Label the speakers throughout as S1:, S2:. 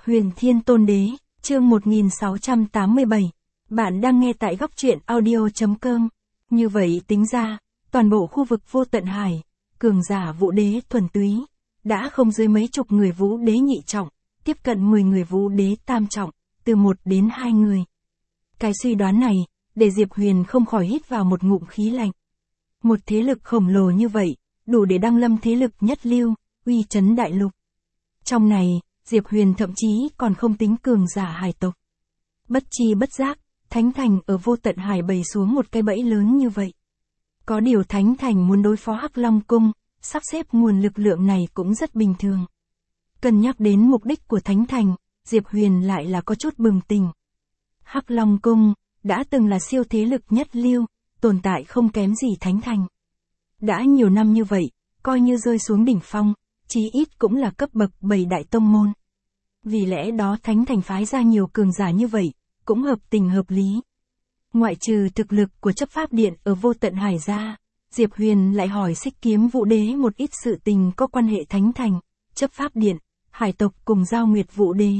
S1: Huyền Thiên Tôn Đế, chương 1687. Bạn đang nghe tại góc truyện audio.com. Như vậy tính ra, toàn bộ khu vực Vô Tận Hải, cường giả Vũ Đế thuần túy, đã không dưới mấy chục người Vũ Đế nhị trọng, tiếp cận 10 người Vũ Đế tam trọng, từ 1 đến 2 người. Cái suy đoán này, để Diệp Huyền không khỏi hít vào một ngụm khí lạnh. Một thế lực khổng lồ như vậy, đủ để đăng lâm thế lực nhất lưu, uy chấn đại lục. Trong này, Diệp Huyền thậm chí còn không tính cường giả hải tộc. Bất chi bất giác, Thánh Thành ở Vô Tận Hải bày xuống một cái bẫy lớn như vậy. Có điều Thánh Thành muốn đối phó Hắc Long Cung, sắp xếp nguồn lực lượng này cũng rất bình thường. Cân nhắc đến mục đích của Thánh Thành, Diệp Huyền lại là có chút bừng tỉnh. Hắc Long Cung, đã từng là siêu thế lực nhất lưu, tồn tại không kém gì Thánh Thành. Đã nhiều năm như vậy, coi như rơi xuống đỉnh phong, chí ít cũng là cấp bậc 7 đại tông môn. Vì lẽ đó Thánh Thành phái ra nhiều cường giả như vậy, cũng hợp tình hợp lý. Ngoại trừ thực lực của chấp pháp điện ở Vô Tận Hải ra, Diệp Huyền lại hỏi Xích Kiếm Vũ Đế một ít sự tình có quan hệ Thánh Thành, chấp pháp điện, hải tộc cùng Giao Nguyệt Vũ Đế.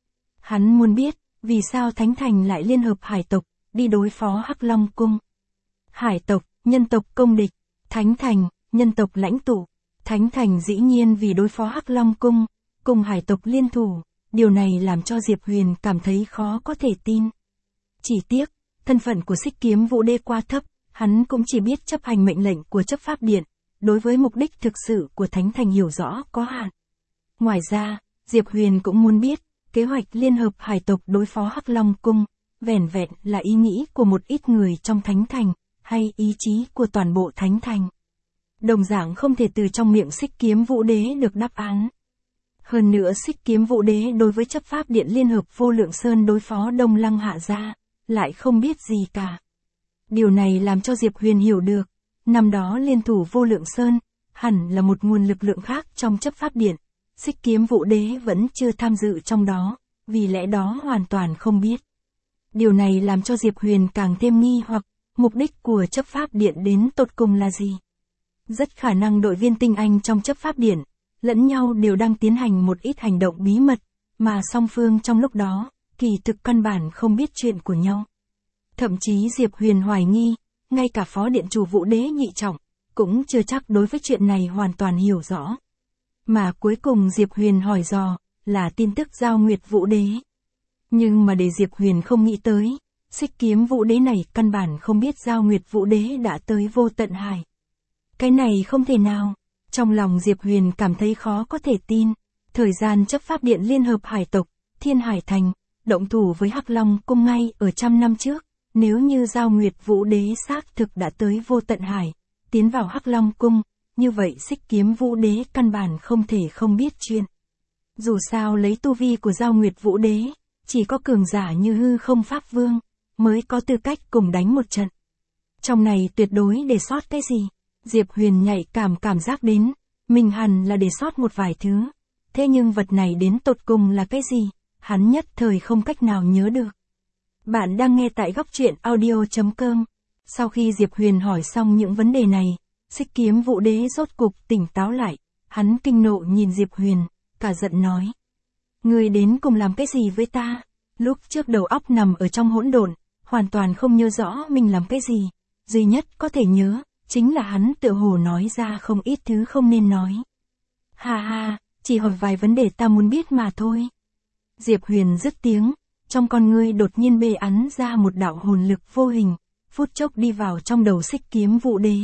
S1: Hắn muốn biết, vì sao Thánh Thành lại liên hợp hải tộc, đi đối phó Hắc Long Cung. Hải tộc, nhân tộc công địch, Thánh Thành, nhân tộc lãnh tụ. Thánh Thành dĩ nhiên vì đối phó Hắc Long Cung, cùng hải tộc liên thủ, điều này làm cho Diệp Huyền cảm thấy khó có thể tin. Chỉ tiếc, thân phận của Xích Kiếm Vũ Đế quá thấp, hắn cũng chỉ biết chấp hành mệnh lệnh của chấp pháp điện, đối với mục đích thực sự của Thánh Thành hiểu rõ có hạn. Ngoài ra, Diệp Huyền cũng muốn biết, kế hoạch liên hợp hải tộc đối phó Hắc Long Cung, vẻn vẹn là ý nghĩ của một ít người trong Thánh Thành, hay ý chí của toàn bộ Thánh Thành. Đồng dạng không thể từ trong miệng Xích Kiếm Vũ Đế được đáp án. Hơn nữa Xích Kiếm Vũ Đế đối với chấp pháp điện liên hợp Vô Lượng Sơn đối phó Đông Lăng Hạ Gia, lại không biết gì cả. Điều này làm cho Diệp Huyền hiểu được, năm đó liên thủ Vô Lượng Sơn, hẳn là một nguồn lực lượng khác trong chấp pháp điện. Xích Kiếm Vũ Đế vẫn chưa tham dự trong đó, vì lẽ đó hoàn toàn không biết. Điều này làm cho Diệp Huyền càng thêm nghi hoặc, mục đích của chấp pháp điện đến tột cùng là gì? Rất khả năng đội viên tinh anh trong chấp pháp điện, lẫn nhau đều đang tiến hành một ít hành động bí mật, mà song phương trong lúc đó, kỳ thực căn bản không biết chuyện của nhau. Thậm chí Diệp Huyền hoài nghi, ngay cả phó điện chủ Vũ Đế nhị trọng, cũng chưa chắc đối với chuyện này hoàn toàn hiểu rõ. Mà cuối cùng Diệp Huyền hỏi dò, là tin tức Giao Nguyệt Vũ Đế. Nhưng mà để Diệp Huyền không nghĩ tới, Xích Kiếm Vũ Đế này căn bản không biết Giao Nguyệt Vũ Đế đã tới Vô Tận Hải. Cái này không thể nào. Trong lòng Diệp Huyền cảm thấy khó có thể tin. Thời gian chấp pháp điện liên hợp hải tộc, Thiên Hải Thành, động thủ với Hắc Long Cung ngay ở 100 năm trước. Nếu như Giao Nguyệt Vũ Đế xác thực đã tới Vô Tận Hải, tiến vào Hắc Long Cung, như vậy Xích Kiếm Vũ Đế căn bản không thể không biết chuyện. Dù sao lấy tu vi của Giao Nguyệt Vũ Đế, chỉ có cường giả như Hư Không Pháp Vương, mới có tư cách cùng đánh một trận. Trong này tuyệt đối để sót cái gì? Diệp Huyền nhạy cảm giác đến, mình hẳn là để sót một vài thứ. Thế nhưng vật này đến tột cùng là cái gì? Hắn nhất thời không cách nào nhớ được. Bạn đang nghe tại góc truyện audio.com. Sau khi Diệp Huyền hỏi xong những vấn đề này, Xích Kiếm Vũ Đế rốt cục tỉnh táo lại. Hắn kinh nộ nhìn Diệp Huyền, cả giận nói. Ngươi đến cùng làm cái gì với ta? Lúc trước đầu óc nằm ở trong hỗn độn, hoàn toàn không nhớ rõ mình làm cái gì. Duy nhất có thể nhớ, chính là hắn tựa hồ nói ra không ít thứ không nên nói. Ha ha, chỉ hỏi vài vấn đề ta muốn biết mà thôi. Diệp Huyền dứt tiếng, trong con ngươi đột nhiên bê ắn ra một đạo hồn lực vô hình, phút chốc đi vào trong đầu Xích Kiếm Vũ Đế.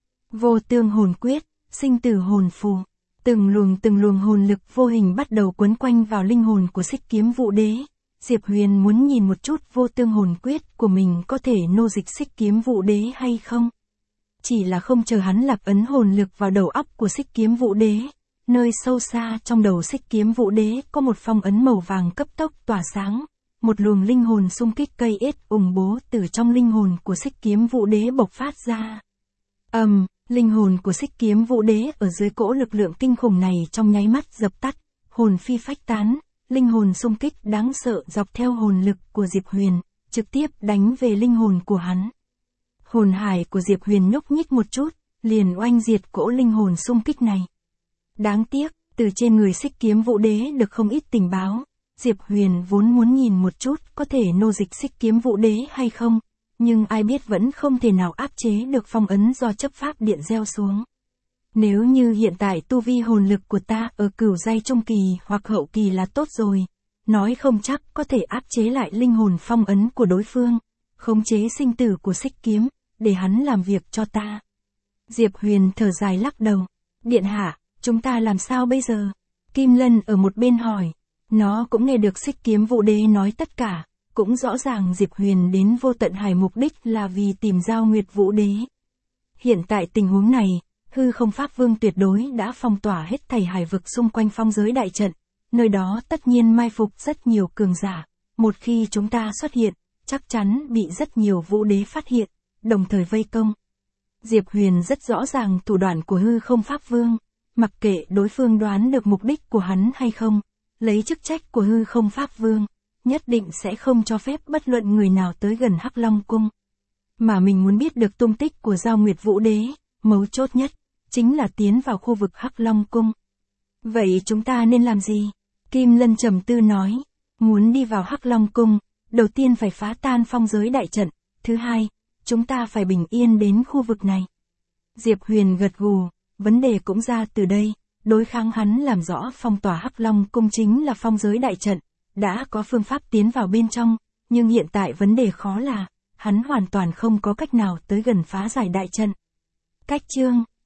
S1: Vô tương hồn quyết, sinh tử hồn phù. Từng luồng hồn lực vô hình bắt đầu quấn quanh vào linh hồn của Xích Kiếm Vũ Đế. Diệp Huyền muốn nhìn một chút vô tương hồn quyết của mình có thể nô dịch Xích Kiếm Vũ Đế hay không. Chỉ là không chờ hắn lạc ấn hồn lực vào đầu óc của Xích Kiếm Vũ Đế, nơi sâu xa trong đầu Xích Kiếm Vũ Đế có một phong ấn màu vàng cấp tốc tỏa sáng, một luồng linh hồn xung kích cây ết ủng bố từ trong linh hồn của Xích Kiếm Vũ Đế bộc phát ra. Linh hồn của Xích Kiếm Vũ Đế ở dưới cỗ lực lượng kinh khủng này trong nháy mắt dập tắt, hồn phi phách tán, linh hồn xung kích đáng sợ dọc theo hồn lực của Diệp Huyền, trực tiếp đánh về linh hồn của hắn. Hồn hải của Diệp Huyền nhúc nhích một chút, liền oanh diệt cỗ linh hồn xung kích này. Đáng tiếc, từ trên người Xích Kiếm Vũ Đế được không ít tình báo, Diệp Huyền vốn muốn nhìn một chút có thể nô dịch Xích Kiếm Vũ Đế hay không, nhưng ai biết vẫn không thể nào áp chế được phong ấn do chấp pháp điện gieo xuống. Nếu như hiện tại tu vi hồn lực của ta ở cửu giai trung kỳ hoặc hậu kỳ là tốt rồi, nói không chắc có thể áp chế lại linh hồn phong ấn của đối phương, khống chế sinh tử của Xích Kiếm, để hắn làm việc cho ta. Diệp Huyền thở dài lắc đầu. Điện hạ, chúng ta làm sao bây giờ? Kim Lân ở một bên hỏi. Nó cũng nghe được Xích Kiếm Vũ Đế nói tất cả, cũng rõ ràng Diệp Huyền đến Vô Tận Hải mục đích là vì tìm Giao Nguyệt Vũ Đế. Hiện tại tình huống này, Hư Không Pháp Vương tuyệt đối đã phong tỏa hết thảy hải vực xung quanh phong giới đại trận, nơi đó tất nhiên mai phục rất nhiều cường giả, một khi chúng ta xuất hiện, chắc chắn bị rất nhiều vũ đế phát hiện, đồng thời vây công. Diệp Huyền rất rõ ràng thủ đoạn của Hư Không Pháp Vương, mặc kệ đối phương đoán được mục đích của hắn hay không, lấy chức trách của Hư Không Pháp Vương, nhất định sẽ không cho phép bất luận người nào tới gần Hắc Long Cung. Mà mình muốn biết được tung tích của Giao Nguyệt Vũ Đế, mấu chốt nhất, chính là tiến vào khu vực Hắc Long Cung. Vậy chúng ta nên làm gì? Kim Lân trầm tư nói, muốn đi vào Hắc Long Cung, đầu tiên phải phá tan phong giới đại trận, thứ hai, chúng ta phải bình yên đến khu vực này. Diệp Huyền gật gù, vấn đề cũng ra từ đây, đối kháng hắn làm rõ phong tỏa Hắc Long Cung chính là phong giới đại trận, đã có phương pháp tiến vào bên trong, nhưng hiện tại vấn đề khó là, hắn hoàn toàn không có cách nào tới gần phá giải đại trận. Cách chương